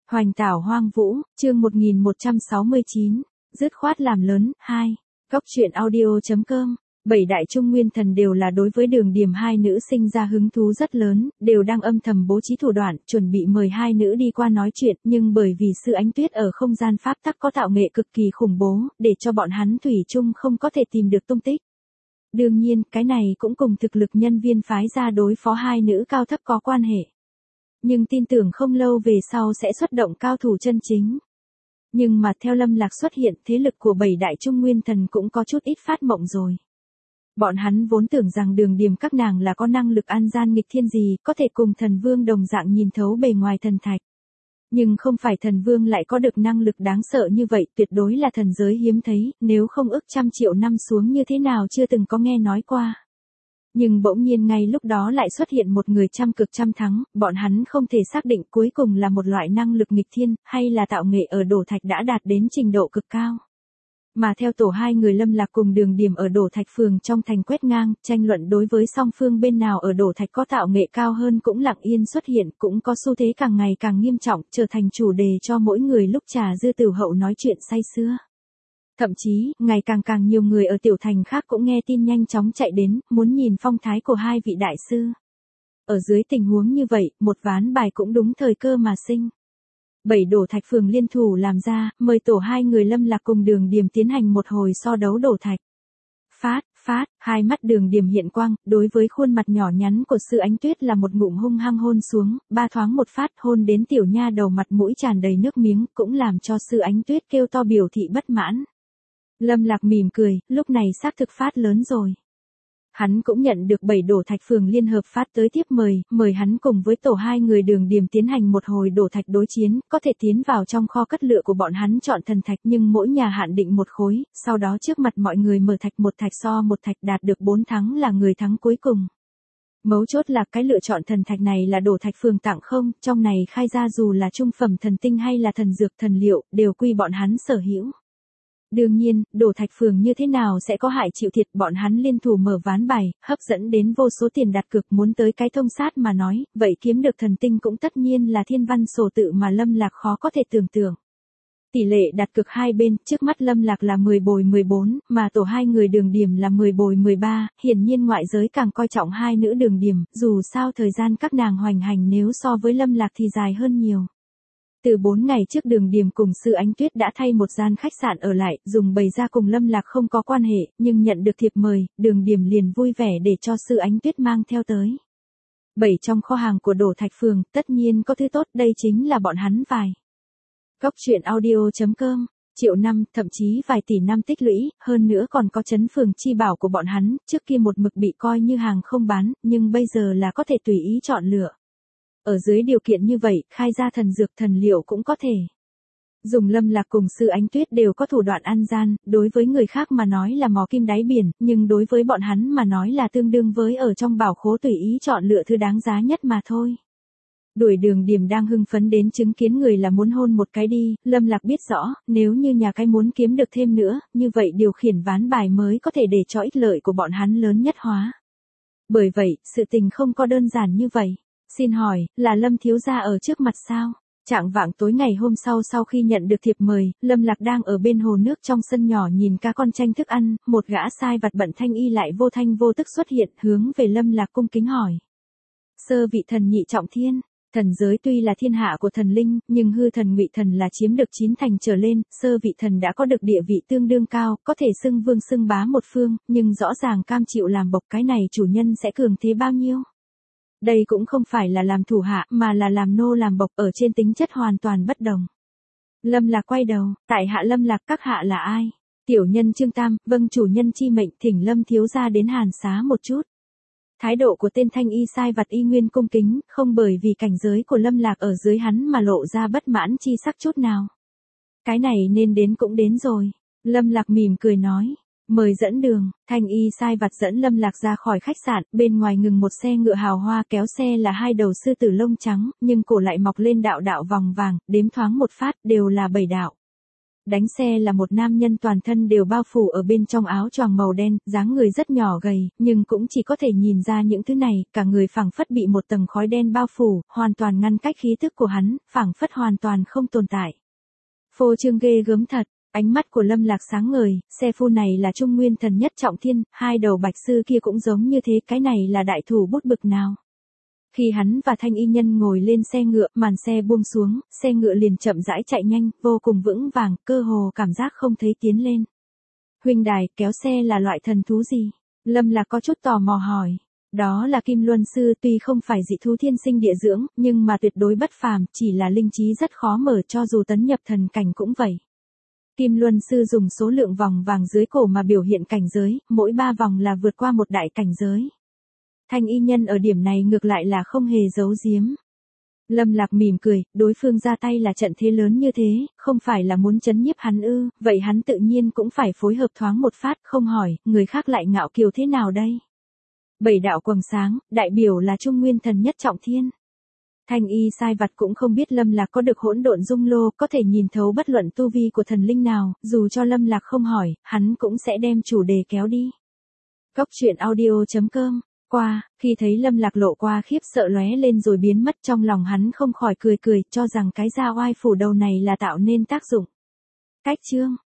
Hoành tảo hoang vũ, chương 1169, dứt khoát làm lớn, 2. Góc truyện audio.com. 7 đại trung nguyên thần đều là đối với Đường Điềm hai nữ sinh ra hứng thú rất lớn, đều đang âm thầm bố trí thủ đoạn, chuẩn bị mời hai nữ đi qua nói chuyện, nhưng bởi vì Sư Ánh Tuyết ở không gian pháp tắc có tạo nghệ cực kỳ khủng bố, để cho bọn hắn thủy chung không có thể tìm được tung tích. Đương nhiên, cái này cũng cùng thực lực nhân viên phái ra đối phó hai nữ cao thấp có quan hệ. Nhưng tin tưởng không lâu về sau sẽ xuất động cao thủ chân chính. Nhưng mà theo Lâm Lạc xuất hiện, thế lực của 7 đại trung nguyên thần cũng có chút ít phát mộng rồi. Bọn hắn vốn tưởng rằng Đường Điềm các nàng là có năng lực an gian nghịch thiên gì, có thể cùng thần vương đồng dạng nhìn thấu bề ngoài thần thạch. Nhưng không phải thần vương lại có được năng lực đáng sợ như vậy, tuyệt đối là thần giới hiếm thấy, nếu không ước trăm triệu năm xuống như thế nào chưa từng có nghe nói qua. Nhưng bỗng nhiên ngay lúc đó lại xuất hiện một người trăm cực trăm thắng, bọn hắn không thể xác định cuối cùng là một loại năng lực nghịch thiên, hay là tạo nghệ ở đổ thạch đã đạt đến trình độ cực cao. Mà theo tổ hai người Lâm Lạc cùng Đường Điềm ở đổ thạch phường trong thành quét ngang, tranh luận đối với song phương bên nào ở đổ thạch có tạo nghệ cao hơn cũng lặng yên xuất hiện, cũng có xu thế càng ngày càng nghiêm trọng, trở thành chủ đề cho mỗi người lúc trà dư tử hậu nói chuyện say sưa. Thậm chí, ngày càng nhiều người ở tiểu thành khác cũng nghe tin nhanh chóng chạy đến, muốn nhìn phong thái của hai vị đại sư. Ở dưới tình huống như vậy, một ván bài cũng đúng thời cơ mà sinh. 7 đổ thạch phường liên thủ làm ra, mời tổ hai người Lâm Lạc cùng Đường Điềm tiến hành một hồi so đấu đổ thạch. Phát, hai mắt Đường Điềm hiện quang, đối với khuôn mặt nhỏ nhắn của Sư Ánh Tuyết là một ngụm hung hăng hôn xuống, ba thoáng một phát hôn đến tiểu nha đầu mặt mũi tràn đầy nước miếng, cũng làm cho Sư Ánh Tuyết kêu to biểu thị bất mãn. Lâm Lạc mỉm cười, lúc này xác thực phát lớn rồi. Hắn cũng nhận được 7 đổ thạch phường liên hợp phát tới tiếp mời hắn cùng với tổ hai người Đường Điềm tiến hành một hồi đổ thạch đối chiến, có thể tiến vào trong kho cất lựa của bọn hắn chọn thần thạch nhưng mỗi nhà hạn định một khối, sau đó trước mặt mọi người mở thạch một thạch so một thạch đạt được 4 thắng là người thắng cuối cùng. Mấu chốt là cái lựa chọn thần thạch này là đổ thạch phường tặng không, trong này khai ra dù là trung phẩm thần tinh hay là thần dược thần liệu, đều quy bọn hắn sở hữu. Đương nhiên, đổ thạch phường như thế nào sẽ có hại chịu thiệt, bọn hắn liên thủ mở ván bài, hấp dẫn đến vô số tiền đặt cược, muốn tới cái thông sát mà nói, vậy kiếm được thần tinh cũng tất nhiên là thiên văn sổ tự mà Lâm Lạc khó có thể tưởng tượng. Tỷ lệ đặt cược hai bên, trước mắt Lâm Lạc là 10 bồi 14, mà tổ hai người Đường Điềm là 10 bồi 13, hiển nhiên ngoại giới càng coi trọng hai nữ Đường Điềm, dù sao thời gian các nàng hoành hành nếu so với Lâm Lạc thì dài hơn nhiều. Từ 4 ngày trước Đường Điềm cùng Sư Ánh Tuyết đã thay một gian khách sạn ở lại, dùng bày ra cùng Lâm Lạc không có quan hệ, nhưng nhận được thiệp mời, Đường Điềm liền vui vẻ để cho Sư Ánh Tuyết mang theo tới. 7 trong kho hàng của đổ thạch phường, tất nhiên có thứ tốt, đây chính là bọn hắn vài. Góc truyện audio.com, triệu năm, thậm chí vài tỷ năm tích lũy, hơn nữa còn có trấn phường chi bảo của bọn hắn, trước kia một mực bị coi như hàng không bán, nhưng bây giờ là có thể tùy ý chọn lựa. Ở dưới điều kiện như vậy, khai ra thần dược thần liệu cũng có thể. Dùng Lâm Lạc cùng Sư Ánh Tuyết đều có thủ đoạn ăn gian, đối với người khác mà nói là mò kim đáy biển, nhưng đối với bọn hắn mà nói là tương đương với ở trong bảo khố tùy ý chọn lựa thứ đáng giá nhất mà thôi. Đuổi Đường Điềm đang hưng phấn đến chứng kiến người là muốn hôn một cái đi, Lâm Lạc biết rõ, nếu như nhà cái muốn kiếm được thêm nữa, như vậy điều khiển ván bài mới có thể để cho ích lợi của bọn hắn lớn nhất hóa. Bởi vậy, sự tình không có đơn giản như vậy. Xin hỏi, là Lâm thiếu gia ở trước mặt sao? Trạng vạng tối ngày hôm sau khi nhận được thiệp mời, Lâm Lạc đang ở bên hồ nước trong sân nhỏ nhìn cá con tranh thức ăn, một gã sai vặt bận thanh y lại vô thanh vô tức xuất hiện, hướng về Lâm Lạc cung kính hỏi. Sơ vị thần nhị trọng thiên, thần giới tuy là thiên hạ của thần linh, nhưng hư thần ngụy thần là chiếm được 9 thành trở lên, sơ vị thần đã có được địa vị tương đương cao, có thể xưng vương xưng bá một phương, nhưng rõ ràng cam chịu làm bộc cái này chủ nhân sẽ cường thế bao nhiêu? Đây cũng không phải là làm thủ hạ mà là làm nô làm bộc, ở trên tính chất hoàn toàn bất đồng. Lâm Lạc quay đầu, tại hạ Lâm Lạc, các hạ là ai? Tiểu nhân Trương Tam, vâng chủ nhân chi mệnh, thỉnh Lâm thiếu gia đến hàn xá một chút. Thái độ của tên thanh y sai vặt y nguyên cung kính, không bởi vì cảnh giới của Lâm Lạc ở dưới hắn mà lộ ra bất mãn chi sắc chút nào. Cái này nên đến cũng đến rồi. Lâm Lạc mỉm cười nói. Mời dẫn đường, thanh y sai vặt dẫn Lâm Lạc ra khỏi khách sạn, bên ngoài ngừng một xe ngựa hào hoa, kéo xe là 2 đầu sư tử lông trắng, nhưng cổ lại mọc lên đạo đạo vòng vàng, đếm thoáng một phát, đều là 7 đạo. đánh xe là một nam nhân toàn thân đều bao phủ ở bên trong áo choàng màu đen, dáng người rất nhỏ gầy, nhưng cũng chỉ có thể nhìn ra những thứ này, cả người phảng phất bị một tầng khói đen bao phủ, hoàn toàn ngăn cách khí tức của hắn, phảng phất hoàn toàn không tồn tại. Phô trương ghê gớm thật. Ánh mắt của Lâm Lạc sáng ngời, xe phu này là Trung Nguyên Thần Nhất Trọng Thiên, hai đầu bạch sư kia cũng giống như thế, cái này là đại thủ bút bực nào. Khi hắn và Thanh Y Nhân ngồi lên xe ngựa, màn xe buông xuống, xe ngựa liền chậm rãi chạy nhanh, vô cùng vững vàng, cơ hồ cảm giác không thấy tiến lên. Huynh đài, kéo xe là loại thần thú gì? Lâm Lạc có chút tò mò hỏi. Đó là Kim Luân Sư, tuy không phải dị thú thiên sinh địa dưỡng, nhưng mà tuyệt đối bất phàm, chỉ là linh trí rất khó mở, cho dù tấn nhập thần cảnh cũng vậy. Kim Luân Sư dùng số lượng vòng vàng dưới cổ mà biểu hiện cảnh giới, mỗi 3 vòng là vượt qua một đại cảnh giới. Thanh Y Nhân ở điểm này ngược lại là không hề giấu giếm. Lâm Lạc mỉm cười, đối phương ra tay là trận thế lớn như thế, không phải là muốn trấn nhiếp hắn ư, vậy hắn tự nhiên cũng phải phối hợp thoáng một phát, không hỏi, người khác lại ngạo kiều thế nào đây? 7 đạo quầng sáng, đại biểu là Trung Nguyên Thần Nhất Trọng Thiên. Thanh Y sai vặt cũng không biết Lâm Lạc có được hỗn độn dung lô, có thể nhìn thấu bất luận tu vi của thần linh nào, dù cho Lâm Lạc không hỏi, hắn cũng sẽ đem chủ đề kéo đi. Cốc truyện audio.com. Qua, khi thấy Lâm Lạc lộ qua khiếp sợ lóe lên rồi biến mất, trong lòng hắn không khỏi cười cười, cho rằng cái da oai phủ đầu này là tạo nên tác dụng. Cách chương